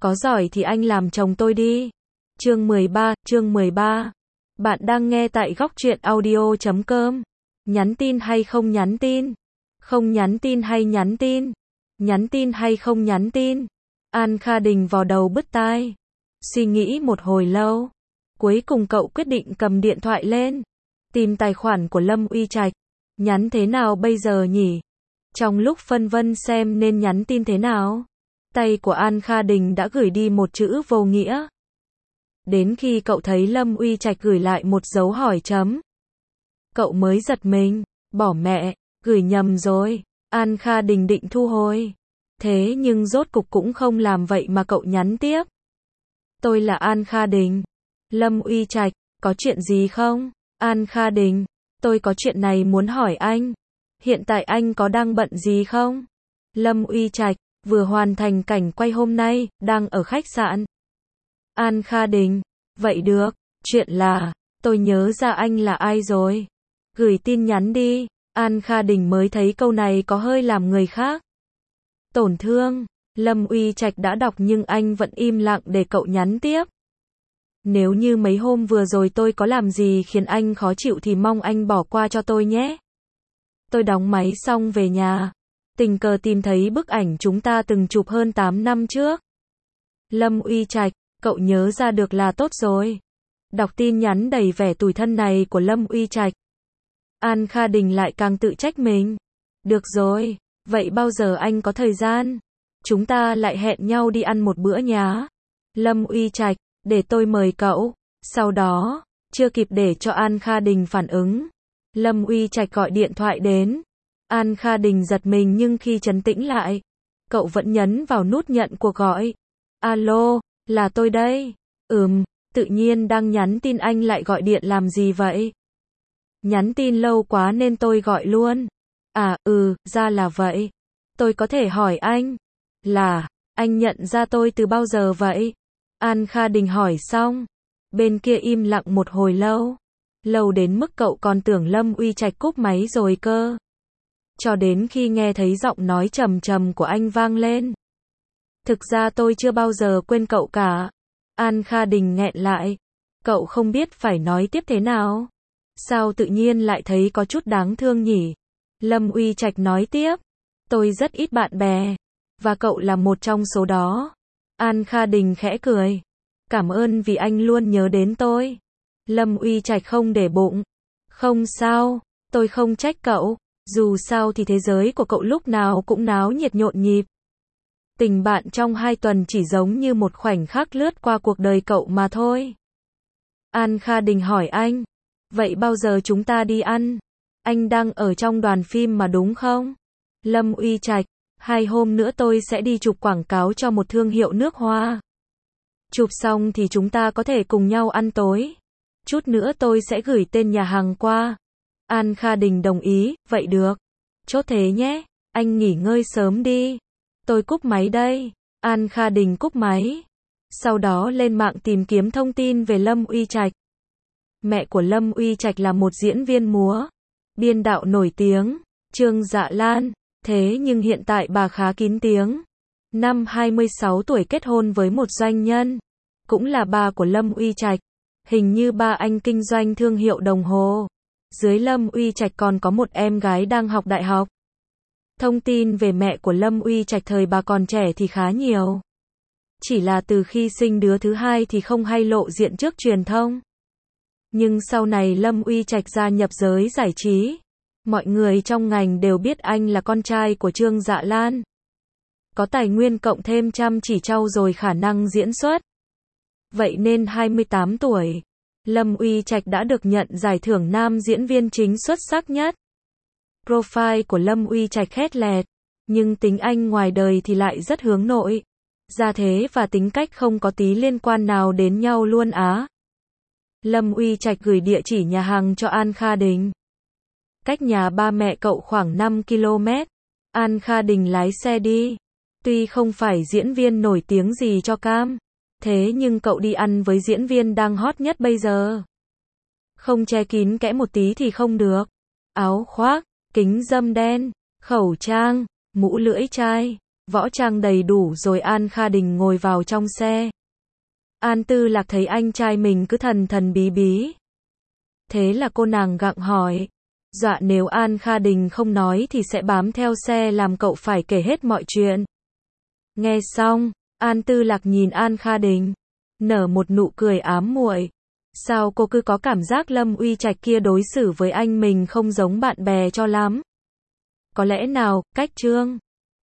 Có giỏi thì anh làm chồng tôi đi. Chương 13. Bạn đang nghe tại góc truyện audio.com. Nhắn tin hay không nhắn tin? Không nhắn tin hay nhắn tin? Nhắn tin hay không nhắn tin? An Kha Đình vò đầu bứt tai. Suy nghĩ một hồi lâu. Cuối cùng cậu quyết định cầm điện thoại lên. Tìm tài khoản của Lâm Uy Trạch. Nhắn thế nào bây giờ nhỉ? Trong lúc phân vân xem nên nhắn tin thế nào, tay của An Kha Đình đã gửi đi một chữ vô nghĩa. Đến khi cậu thấy Lâm Uy Trạch gửi lại một dấu hỏi chấm, cậu mới giật mình, bỏ mẹ, gửi nhầm rồi. An Kha Đình định thu hồi. Thế nhưng rốt cục cũng không làm vậy mà cậu nhắn tiếp. Tôi là An Kha Đình. Lâm Uy Trạch, có chuyện gì không? An Kha Đình, tôi có chuyện này muốn hỏi anh. Hiện tại anh có đang bận gì không? Lâm Uy Trạch, vừa hoàn thành cảnh quay hôm nay, đang ở khách sạn. An Kha Đình, vậy được, chuyện là, tôi nhớ ra anh là ai rồi. Gửi tin nhắn đi. An Kha Đình mới thấy câu này có hơi làm người khác tổn thương. Lâm Uy Trạch đã đọc nhưng anh vẫn im lặng để cậu nhắn tiếp. Nếu như mấy hôm vừa rồi tôi có làm gì khiến anh khó chịu thì mong anh bỏ qua cho tôi nhé. Tôi đóng máy xong về nhà, tình cờ tìm thấy bức ảnh chúng ta từng chụp hơn 8 năm trước. Lâm Uy Trạch, cậu nhớ ra được là tốt rồi. Đọc tin nhắn đầy vẻ tủi thân này của Lâm Uy Trạch, An Kha Đình lại càng tự trách mình. Được rồi, vậy bao giờ anh có thời gian? Chúng ta lại hẹn nhau đi ăn một bữa nhá. Lâm Uy Trạch, để tôi mời cậu. Sau đó, chưa kịp để cho An Kha Đình phản ứng, Lâm Uy Trạch gọi điện thoại đến. An Kha Đình giật mình nhưng khi trấn tĩnh lại, cậu vẫn nhấn vào nút nhận cuộc gọi. Alo, là tôi đây. Tự nhiên đang nhắn tin anh lại gọi điện làm gì vậy? Nhắn tin lâu quá nên tôi gọi luôn. Ra là vậy. Tôi có thể hỏi anh là, anh nhận ra tôi từ bao giờ vậy? An Kha Đình hỏi xong, bên kia im lặng một hồi lâu. Lâu đến mức cậu còn tưởng Lâm Uy Trạch cúp máy rồi cơ. Cho đến khi nghe thấy giọng nói trầm trầm của anh vang lên. Thực ra tôi chưa bao giờ quên cậu cả. An Kha Đình nghẹn lại. Cậu không biết phải nói tiếp thế nào. Sao tự nhiên lại thấy có chút đáng thương nhỉ? Lâm Uy Trạch nói tiếp. Tôi rất ít bạn bè, và cậu là một trong số đó. An Kha Đình khẽ cười. Cảm ơn vì anh luôn nhớ đến tôi. Lâm Uy Trạch không để bụng. Không sao, tôi không trách cậu. Dù sao thì thế giới của cậu lúc nào cũng náo nhiệt nhộn nhịp. Tình bạn trong 2 tuần chỉ giống như một khoảnh khắc lướt qua cuộc đời cậu mà thôi. An Kha Đình hỏi anh. Vậy bao giờ chúng ta đi ăn? Anh đang ở trong đoàn phim mà đúng không? Lâm Uy Trạch, 2 hôm nữa tôi sẽ đi chụp quảng cáo cho một thương hiệu nước hoa. Chụp xong thì chúng ta có thể cùng nhau ăn tối. Chút nữa tôi sẽ gửi tên nhà hàng qua. An Kha Đình đồng ý, vậy được. Chốt thế nhé, anh nghỉ ngơi sớm đi. Tôi cúp máy đây. An Kha Đình cúp máy. Sau đó lên mạng tìm kiếm thông tin về Lâm Uy Trạch. Mẹ của Lâm Uy Trạch là một diễn viên múa, biên đạo nổi tiếng, Trương Dạ Lan. Thế nhưng hiện tại bà khá kín tiếng. Năm 26 tuổi kết hôn với một doanh nhân, cũng là ba của Lâm Uy Trạch. Hình như ba anh kinh doanh thương hiệu đồng hồ. Dưới Lâm Uy Trạch còn có một em gái đang học đại học. Thông tin về mẹ của Lâm Uy Trạch thời bà còn trẻ thì khá nhiều. Chỉ là từ khi sinh đứa thứ hai thì không hay lộ diện trước truyền thông. Nhưng sau này Lâm Uy Trạch gia nhập giới giải trí. Mọi người trong ngành đều biết anh là con trai của Trương Dạ Lan. Có tài nguyên cộng thêm chăm chỉ trau dồi khả năng diễn xuất. Vậy nên 28 tuổi, Lâm Uy Trạch đã được nhận giải thưởng nam diễn viên chính xuất sắc nhất. Profile của Lâm Uy Trạch khét lẹt, nhưng tính anh ngoài đời thì lại rất hướng nội. Gia thế và tính cách không có tí liên quan nào đến nhau luôn á. Lâm Uy Trạch gửi địa chỉ nhà hàng cho An Kha Đình. Cách nhà ba mẹ cậu khoảng 5 km. An Kha Đình lái xe đi. Tuy không phải diễn viên nổi tiếng gì cho cam, thế nhưng cậu đi ăn với diễn viên đang hot nhất bây giờ. Không che kín kẽ một tí thì không được. Áo khoác, kính râm đen, khẩu trang, mũ lưỡi chai, võ trang đầy đủ rồi An Kha Đình ngồi vào trong xe. An Tư Lạc thấy anh trai mình cứ thần thần bí bí. Thế là cô nàng gặng hỏi. Dạ nếu An Kha Đình không nói thì sẽ bám theo xe làm cậu phải kể hết mọi chuyện. Nghe xong, An Tư Lạc nhìn An Kha Đình, nở một nụ cười ám muội. Sao cô cứ có cảm giác Lâm Uy Trạch kia đối xử với anh mình không giống bạn bè cho lắm? Có lẽ nào, cách Trương